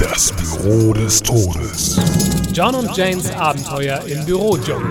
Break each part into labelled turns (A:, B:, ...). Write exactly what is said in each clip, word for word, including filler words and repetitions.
A: Das Büro des Todes.
B: John und Janes Abenteuer im Bürodschungel.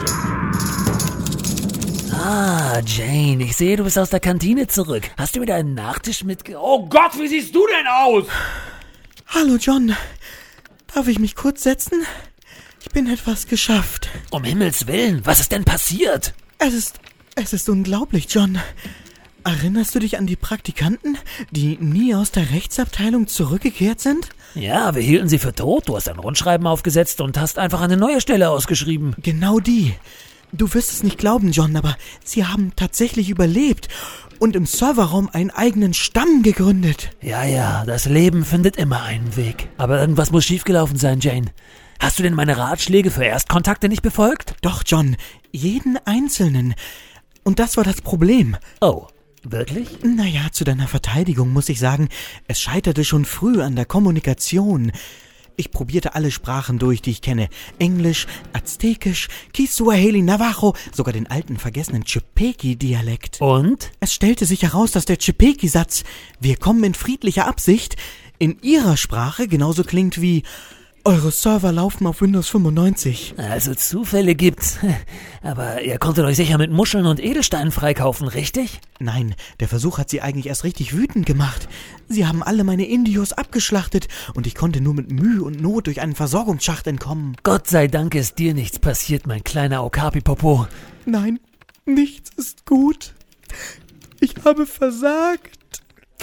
C: Ah, Jane, ich sehe, du bist aus der Kantine zurück. Hast du wieder einen Nachtisch mitge... Oh Gott, wie siehst du denn aus?
D: Hallo, John. Darf ich mich kurz setzen? Ich bin etwas geschafft.
C: Um Himmels Willen, was ist denn passiert?
D: Es ist... es ist unglaublich, John. Erinnerst du dich an die Praktikanten, die nie aus der Rechtsabteilung zurückgekehrt sind?
C: Ja, wir hielten sie für tot. Du hast ein Rundschreiben aufgesetzt und hast einfach eine neue Stelle ausgeschrieben.
D: Genau die. Du wirst es nicht glauben, John, aber sie haben tatsächlich überlebt und im Serverraum einen eigenen Stamm gegründet.
C: Ja, ja, das Leben findet immer einen Weg. Aber irgendwas muss schiefgelaufen sein, Jane. Hast du denn meine Ratschläge für Erstkontakte nicht befolgt?
D: Doch, John, jeden einzelnen. Und das war das Problem.
C: Oh, wirklich?
D: Naja, zu deiner Verteidigung muss ich sagen, es scheiterte schon früh an der Kommunikation. Ich probierte alle Sprachen durch, die ich kenne. Englisch, Aztekisch, Kiswahili, Navajo, sogar den alten vergessenen Chipeki-Dialekt.
C: Und?
D: Es stellte sich heraus, dass der Chipeki-Satz "Wir kommen in friedlicher Absicht" in ihrer Sprache genauso klingt wie "Eure Server laufen auf Windows fünfundneunzig.
C: Also Zufälle gibt's. Aber ihr konntet euch sicher mit Muscheln und Edelsteinen freikaufen, richtig?
D: Nein, der Versuch hat sie eigentlich erst richtig wütend gemacht. Sie haben alle meine Indios abgeschlachtet und ich konnte nur mit Mühe und Not durch einen Versorgungsschacht entkommen.
C: Gott sei Dank ist dir nichts passiert, mein kleiner Okapi-Popo.
D: Nein, nichts ist gut. Ich habe versagt.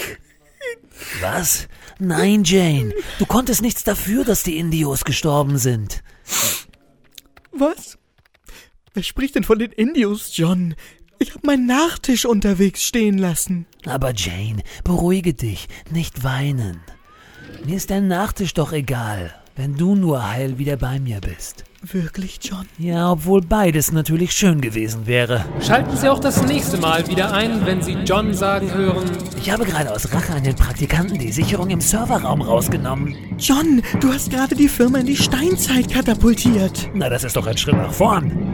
C: Was? Nein, Jane. Du konntest nichts dafür, dass die Indios gestorben sind.
D: Was? Wer spricht denn von den Indios, John? Ich habe meinen Nachtisch unterwegs stehen lassen.
C: Aber Jane, beruhige dich. Nicht weinen. Mir ist dein Nachtisch doch egal, wenn du nur heil wieder bei mir bist.
D: Wirklich, John?
C: Ja, obwohl beides natürlich schön gewesen wäre.
B: Schalten Sie auch das nächste Mal wieder ein, wenn Sie John sagen hören:
C: Ich habe gerade aus Rache an den Praktikanten die Sicherung im Serverraum rausgenommen.
D: John, du hast gerade die Firma in die Steinzeit katapultiert.
C: Na, das ist doch ein Schritt nach vorn.